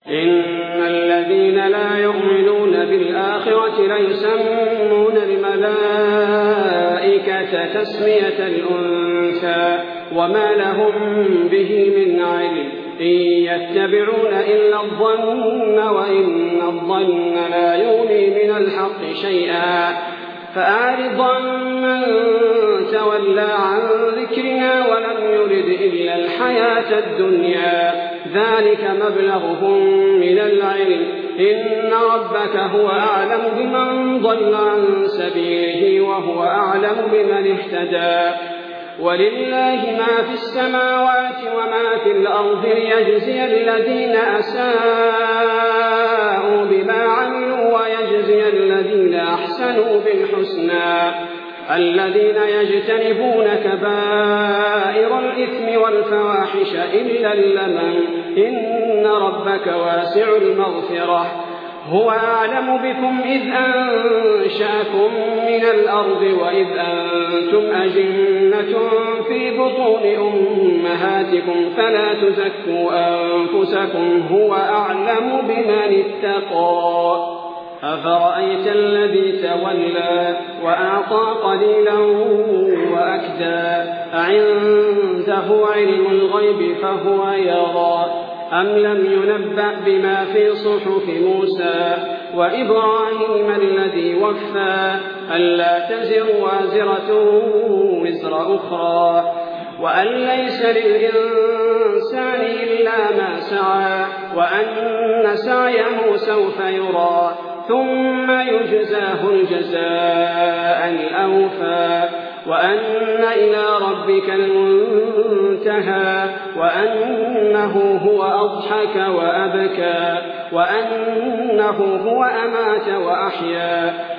إن الذين لا يؤمنون بالآخرة ليسمون الملائكة تسمية الأنثى وما لهم به من علم إن يتبعون إلا الظن وإن الظن لا يغني من الحق شيئا فأعرض عمن تولى عن ذكرنا ولم يرد إلا الحياة الدنيا ذلك مبلغهم من العلم إن ربك هو أعلم بمن ضل عن سبيله وهو أعلم بمن اهتدى ولله ما في السماوات وما في الأرض ليجزي الذين أساءوا بما عملوا ويجزي الذين أحسنوا بالحسنى الذين يجتنبون كبائر الإثم والفواحش إلا اللمم إن ربك واسع المغفرة هو أعلم بكم إذ أنشأكم من الأرض وإذ أنتم أجنة في بطون أمهاتكم فلا تزكوا أنفسكم هو أعلم بمن اتقى أفرأيت الذي تولى وأعطى قليلا وأكدى أعنده علم الغيب فهو يرى أم لم ينبأ بما في صحف موسى وإبراهيم الذي وفى ألا تزر وازرة وزر أخرى وأن ليس للإنسان إلا ما سعى وأن سعيه سوف يرى ثم يجزاه الجزاء الأوفى وأن إلى ربك المنتهى وأنه هو أضحك وأبكى وأنه هو أمات وأحيا